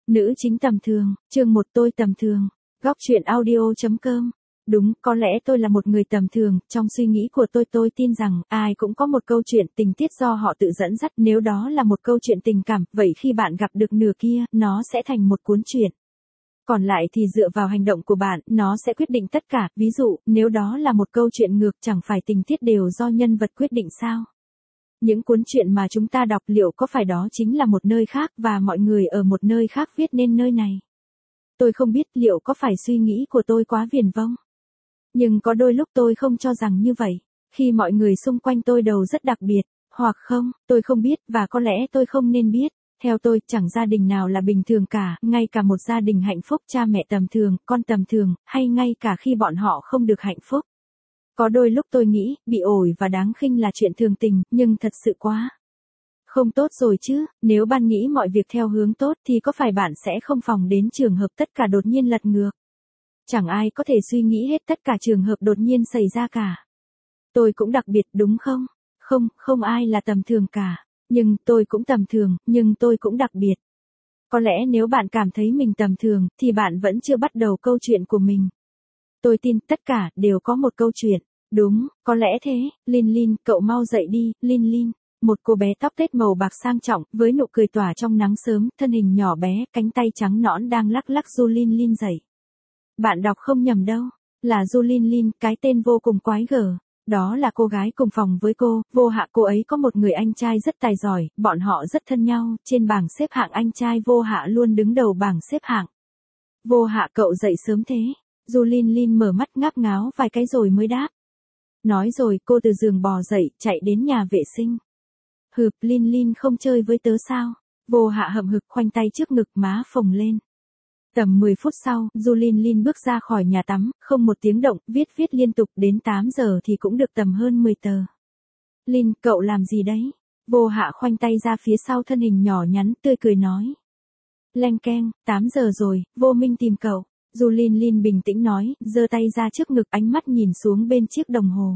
Nữ chính tầm thường, chương 1 tôi tầm thường. Góc truyện audio.com. Đúng, có lẽ tôi là một người tầm thường, trong suy nghĩ của tôi tin rằng ai cũng có một câu chuyện tình tiết do họ tự dẫn dắt, nếu đó là một câu chuyện tình cảm, vậy khi bạn gặp được nửa kia, nó sẽ thành một cuốn truyện. Còn lại thì dựa vào hành động của bạn, nó sẽ quyết định tất cả, ví dụ, nếu đó là một câu chuyện ngược chẳng phải tình tiết đều do nhân vật quyết định sao? Những cuốn truyện mà chúng ta đọc liệu có phải đó chính là một nơi khác và mọi người ở một nơi khác viết nên nơi này? Tôi không biết liệu có phải suy nghĩ của tôi quá viển vông. Nhưng có đôi lúc tôi không cho rằng như vậy, khi mọi người xung quanh tôi đều rất đặc biệt, hoặc không, tôi không biết và có lẽ tôi không nên biết. Theo tôi, chẳng gia đình nào là bình thường cả, ngay cả một gia đình hạnh phúc, cha mẹ tầm thường, con tầm thường, hay ngay cả khi bọn họ không được hạnh phúc. Có đôi lúc tôi nghĩ, bị ổi và đáng khinh là chuyện thường tình, nhưng thật sự quá không tốt rồi chứ, nếu bạn nghĩ mọi việc theo hướng tốt thì có phải bạn sẽ không phòng đến trường hợp tất cả đột nhiên lật ngược? Chẳng ai có thể suy nghĩ hết tất cả trường hợp đột nhiên xảy ra cả. Tôi cũng đặc biệt đúng không? Không ai là tầm thường cả. Nhưng tôi cũng tầm thường, nhưng tôi cũng đặc biệt. Có lẽ nếu bạn cảm thấy mình tầm thường, thì bạn vẫn chưa bắt đầu câu chuyện của mình. Tôi tin tất cả đều có một câu chuyện. Đúng, có lẽ thế. Lin, cậu mau dậy đi, Lin. Một cô bé tóc tết màu bạc sang trọng, với nụ cười tỏa trong nắng sớm, thân hình nhỏ bé, cánh tay trắng nõn đang lắc lắc du Lin dậy. Bạn đọc không nhầm đâu, là du Lin, cái tên vô cùng quái gở. Đó là cô gái cùng phòng với cô, Vô Hạ. Cô ấy có một người anh trai rất tài giỏi, bọn họ rất thân nhau, trên bảng xếp hạng anh trai Vô Hạ luôn đứng đầu bảng xếp hạng. Vô Hạ, cậu dậy sớm thế? Du Lin mở mắt ngáp ngáo vài cái rồi mới đáp. Nói rồi cô từ giường bò dậy, chạy đến nhà vệ sinh. Hừp, Lin không chơi với tớ sao? Vô Hạ hậm hực khoanh tay trước ngực, má phồng lên. Tầm 10 phút sau, Du Lin bước ra khỏi nhà tắm, không một tiếng động, viết liên tục, đến 8 giờ thì cũng được tầm hơn 10 tờ. Lin, cậu làm gì đấy? Vô Hạ khoanh tay ra phía sau thân hình nhỏ nhắn, tươi cười nói. Leng keng, 8 giờ rồi, Vô Minh tìm cậu. Du Lin bình tĩnh nói, giơ tay ra trước ngực, ánh mắt nhìn xuống bên chiếc đồng hồ.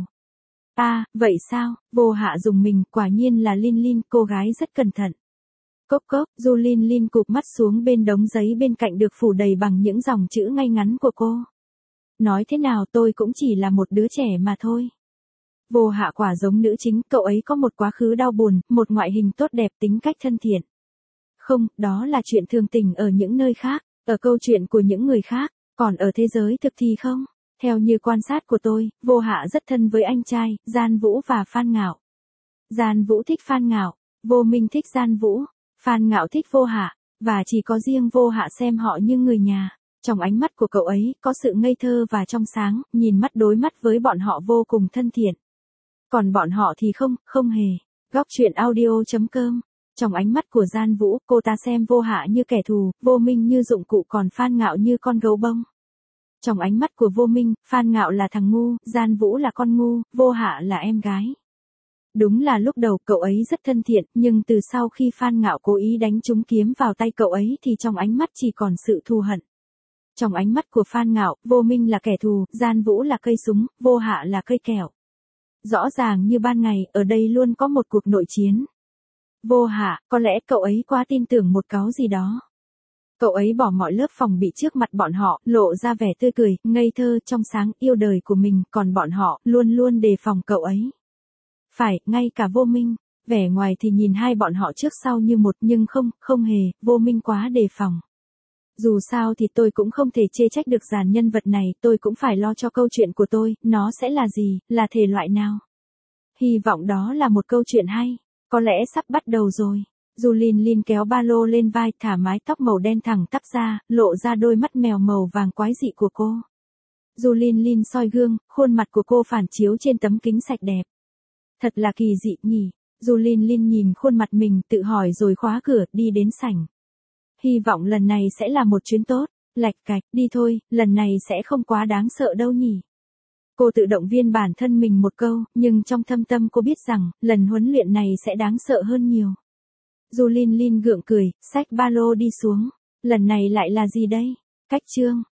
À, vậy sao? Vô Hạ dùng mình, quả nhiên là Lin, cô gái rất cẩn thận. Cốc, Du Lin cụp mắt xuống bên đống giấy bên cạnh được phủ đầy bằng những dòng chữ ngay ngắn của cô. Nói thế nào tôi cũng chỉ là một đứa trẻ mà thôi. Vô Hạ quả giống nữ chính, cậu ấy có một quá khứ đau buồn, một ngoại hình tốt đẹp, tính cách thân thiện. Không, đó là chuyện thường tình ở những nơi khác, ở câu chuyện của những người khác, còn ở thế giới thực thì không. Theo như quan sát của tôi, Vô Hạ rất thân với anh trai, Gian Vũ và Phan Ngạo. Gian Vũ thích Phan Ngạo, Vô Minh thích Gian Vũ, Phan Ngạo thích Vô Hạ, và chỉ có riêng Vô Hạ xem họ như người nhà. Trong ánh mắt của cậu ấy, có sự ngây thơ và trong sáng, nhìn mắt đối mắt với bọn họ vô cùng thân thiện. Còn bọn họ thì không hề. Góc truyện audio.com. Trong ánh mắt của Gian Vũ, cô ta xem Vô Hạ như kẻ thù, Vô Minh như dụng cụ, còn Phan Ngạo như con gấu bông. Trong ánh mắt của Vô Minh, Phan Ngạo là thằng ngu, Gian Vũ là con ngu, Vô Hạ là em gái. Đúng là lúc đầu cậu ấy rất thân thiện, nhưng từ sau khi Phan Ngạo cố ý đánh trúng kiếm vào tay cậu ấy thì trong ánh mắt chỉ còn sự thù hận. Trong ánh mắt của Phan Ngạo, Vô Minh là kẻ thù, Gian Vũ là cây súng, Vô Hạ là cây kẹo. Rõ ràng như ban ngày, ở đây luôn có một cuộc nội chiến. Vô Hạ, có lẽ cậu ấy quá tin tưởng một cái gì đó. Cậu ấy bỏ mọi lớp phòng bị trước mặt bọn họ, lộ ra vẻ tươi cười, ngây thơ, trong sáng, yêu đời của mình, còn bọn họ luôn đề phòng cậu ấy. Phải, ngay cả Vô Minh, vẻ ngoài thì nhìn hai bọn họ trước sau như một, nhưng không hề, Vô Minh quá đề phòng. Dù sao thì tôi cũng không thể chê trách được dàn nhân vật này, tôi cũng phải lo cho câu chuyện của tôi, nó sẽ là gì, là thể loại nào. Hy vọng đó là một câu chuyện hay, có lẽ sắp bắt đầu rồi. Du Lin kéo ba lô lên vai, thả mái tóc màu đen thẳng tắp ra, lộ ra đôi mắt mèo màu vàng quái dị của cô. Du Lin soi gương, khuôn mặt của cô phản chiếu trên tấm kính sạch đẹp. Thật là kỳ dị nhỉ. Du Lin nhìn khuôn mặt mình, tự hỏi rồi khóa cửa, đi đến sảnh. Hy vọng lần này sẽ là một chuyến tốt. Lạch cạch, đi thôi, lần này sẽ không quá đáng sợ đâu nhỉ. Cô tự động viên bản thân mình một câu, nhưng trong thâm tâm cô biết rằng, lần huấn luyện này sẽ đáng sợ hơn nhiều. Du Lin gượng cười, xách ba lô đi xuống. Lần này lại là gì đây? Cách chương.